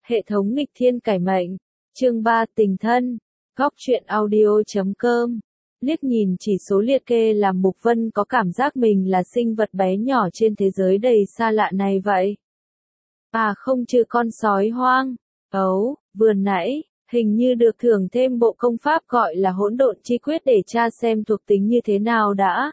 Hệ thống nghịch thiên cải mệnh. Chương 3 tình thân. Góc truyện audio.com. Liếc nhìn chỉ số liệt kê làm Mục Vân có cảm giác mình là sinh vật bé nhỏ trên thế giới đầy xa lạ này vậy. À không, trừ con sói hoang. Ấu, vừa nãy, hình như được thưởng thêm bộ công pháp gọi là hỗn độn chi quyết để tra xem thuộc tính như thế nào đã.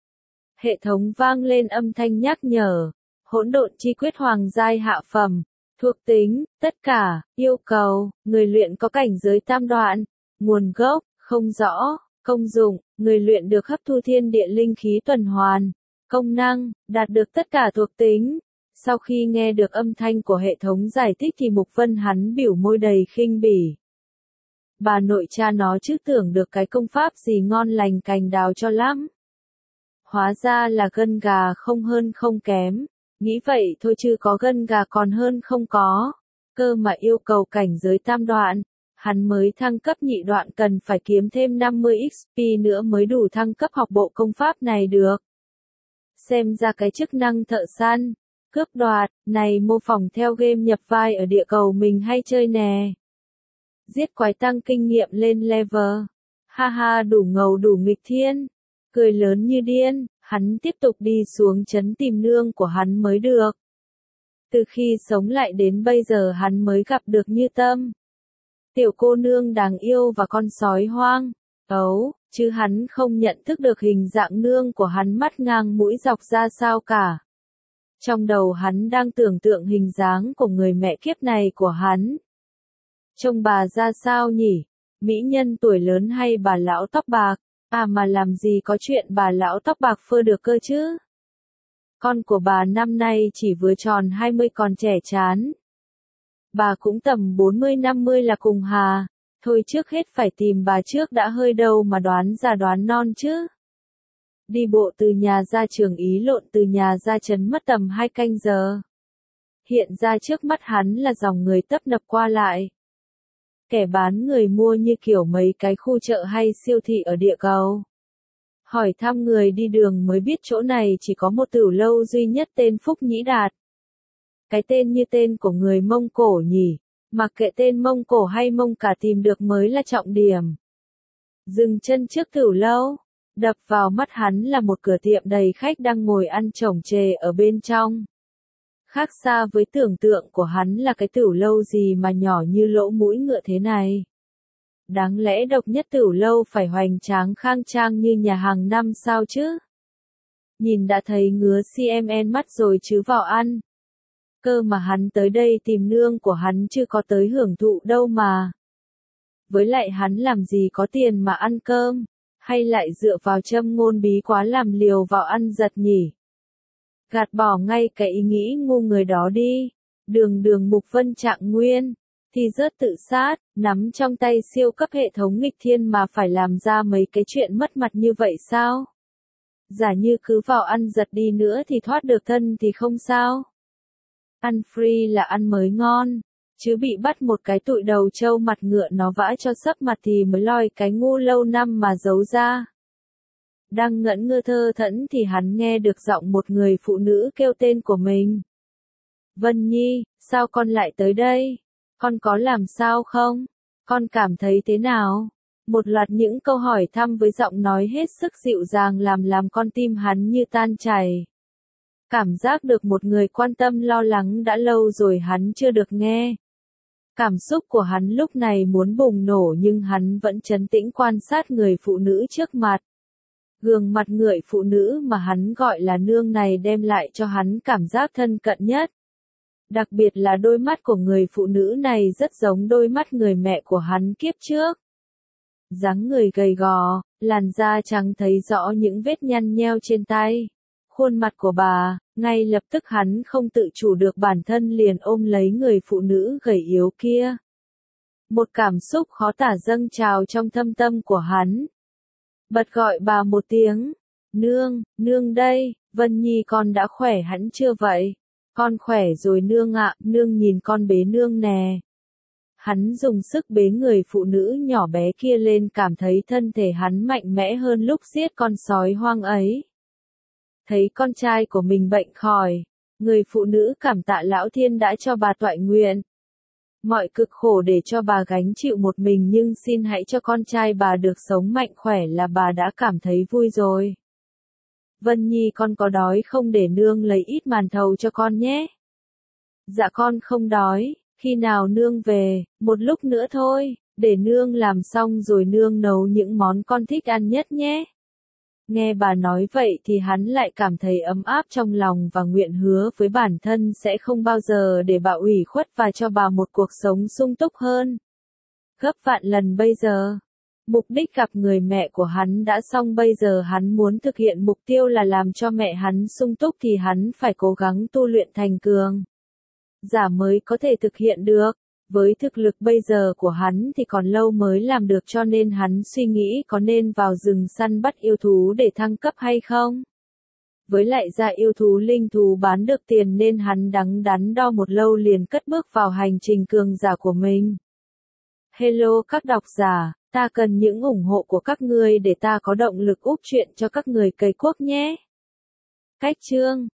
Hệ thống vang lên âm thanh nhắc nhở. Hỗn độn chi quyết hoàng giai hạ phẩm. Thuộc tính, tất cả, yêu cầu, người luyện có cảnh giới tam đoạn, nguồn gốc, không rõ, công dụng, người luyện được hấp thu thiên địa linh khí tuần hoàn, công năng, đạt được tất cả thuộc tính. Sau khi nghe được âm thanh của hệ thống giải thích thì Mục Vân hắn biểu môi đầy khinh bỉ. Bà nội cha nó chứ tưởng được cái công pháp gì ngon lành cành đào cho lắm. Hóa ra là gân gà không hơn không kém. Nghĩ vậy thôi chứ có gân gà còn hơn không có. Cơ mà yêu cầu cảnh giới tam đoạn, hắn mới thăng cấp nhị đoạn cần phải kiếm thêm 50 XP nữa mới đủ thăng cấp học bộ công pháp này được. Xem ra cái chức năng thợ săn, cướp đoạt, này mô phỏng theo game nhập vai ở địa cầu mình hay chơi nè. Giết quái tăng kinh nghiệm lên level. Ha ha, đủ ngầu đủ nghịch thiên. Cười lớn như điên. Hắn tiếp tục đi xuống trấn tìm nương của hắn mới được. Từ khi sống lại đến bây giờ hắn mới gặp được Như Tâm. Tiểu cô nương đáng yêu và con sói hoang. Ấu, chứ hắn không nhận thức được hình dạng nương của hắn mắt ngang mũi dọc ra sao cả. Trong đầu hắn đang tưởng tượng hình dáng của người mẹ kiếp này của hắn. Trông bà ra sao nhỉ? Mỹ nhân tuổi lớn hay bà lão tóc bạc? À mà làm gì có chuyện bà lão tóc bạc phơ được cơ chứ? Con của bà năm nay chỉ vừa tròn 20 còn trẻ chán. Bà cũng tầm 40-50 là cùng hà. Thôi trước hết phải tìm bà trước đã hơi đâu mà đoán già đoán non chứ. Đi bộ từ nhà ra Trường Ý lộn từ nhà ra trấn mất tầm 2 canh giờ. Hiện ra trước mắt hắn là dòng người tấp nập qua lại. Kẻ bán người mua như kiểu mấy cái khu chợ hay siêu thị ở địa cầu. Hỏi thăm người đi đường mới biết chỗ này chỉ có một tửu lâu duy nhất tên Phúc Nhĩ Đạt. Cái tên như tên của người Mông Cổ nhỉ, mặc kệ tên Mông Cổ hay Mông cả tìm được mới là trọng điểm. Dừng chân trước tửu lâu, đập vào mắt hắn là một cửa tiệm đầy khách đang ngồi ăn chổng chề ở bên trong. Khác xa với tưởng tượng của hắn là cái tửu lâu gì mà nhỏ như lỗ mũi ngựa thế này. Đáng lẽ độc nhất tửu lâu phải hoành tráng khang trang như nhà hàng 5 sao chứ. Nhìn đã thấy ngứa CMN mắt rồi chứ vào ăn. Cơ mà hắn tới đây tìm nương của hắn chứ có tới hưởng thụ đâu mà. Với lại hắn làm gì có tiền mà ăn cơm, hay lại dựa vào châm ngôn bí quá làm liều vào ăn giật nhỉ. Gạt bỏ ngay cái ý nghĩ ngu người đó đi. Đường Mục Vân trạng nguyên, thì rớt tự sát, nắm trong tay siêu cấp hệ thống nghịch thiên mà phải làm ra mấy cái chuyện mất mặt như vậy sao? Giả như cứ vào ăn giật đi nữa thì thoát được thân thì không sao. Ăn free là ăn mới ngon, chứ bị bắt một cái tụi đầu trâu mặt ngựa nó vã cho sấp mặt thì mới lòi cái ngu lâu năm mà giấu ra. Đang ngẩn ngơ thơ thẫn thì hắn nghe được giọng một người phụ nữ kêu tên của mình. Vân Nhi, sao con lại tới đây? Con có làm sao không? Con cảm thấy thế nào? Một loạt những câu hỏi thăm với giọng nói hết sức dịu dàng làm con tim hắn như tan chảy. Cảm giác được một người quan tâm lo lắng đã lâu rồi hắn chưa được nghe. Cảm xúc của hắn lúc này muốn bùng nổ nhưng hắn vẫn trấn tĩnh quan sát người phụ nữ trước mặt. Gương mặt người phụ nữ mà hắn gọi là nương này đem lại cho hắn cảm giác thân cận nhất. Đặc biệt là đôi mắt của người phụ nữ này rất giống đôi mắt người mẹ của hắn kiếp trước. Dáng người gầy gò, làn da trắng thấy rõ những vết nhăn nheo trên tay. Khuôn mặt của bà, ngay lập tức hắn không tự chủ được bản thân liền ôm lấy người phụ nữ gầy yếu kia. Một cảm xúc khó tả dâng trào trong thâm tâm của hắn. Bật gọi bà một tiếng. Nương đây, Vân Nhi con đã khỏe hẳn chưa vậy? Con khỏe rồi nương ạ, nương nhìn con bế nương nè. Hắn dùng sức bế người phụ nữ nhỏ bé kia lên cảm thấy thân thể hắn mạnh mẽ hơn lúc giết con sói hoang ấy. Thấy con trai của mình bệnh khỏi, người phụ nữ cảm tạ lão thiên đã cho bà toại nguyện. Mọi cực khổ để cho bà gánh chịu một mình nhưng xin hãy cho con trai bà được sống mạnh khỏe là bà đã cảm thấy vui rồi. Vân Nhi con có đói không để nương lấy ít màn thầu cho con nhé. Dạ con không đói, khi nào nương về, một lúc nữa thôi, để nương làm xong rồi nương nấu những món con thích ăn nhất nhé. Nghe bà nói vậy thì hắn lại cảm thấy ấm áp trong lòng và nguyện hứa với bản thân sẽ không bao giờ để bà ủy khuất và cho bà một cuộc sống sung túc hơn. Gấp vạn lần bây giờ. Mục đích gặp người mẹ của hắn đã xong, bây giờ hắn muốn thực hiện mục tiêu là làm cho mẹ hắn sung túc thì hắn phải cố gắng tu luyện thành cường giả mới có thể thực hiện được. Với thực lực bây giờ của hắn thì còn lâu mới làm được, cho nên hắn suy nghĩ có nên vào rừng săn bắt yêu thú để thăng cấp hay không. Với lại ra yêu thú linh thú bán được tiền nên hắn đắn đo một lâu liền cất bước vào hành trình cường giả của mình. Hello các độc giả, ta cần những ủng hộ của các ngươi để ta có động lực úp truyện cho các người cày cuốc nhé. Cách chương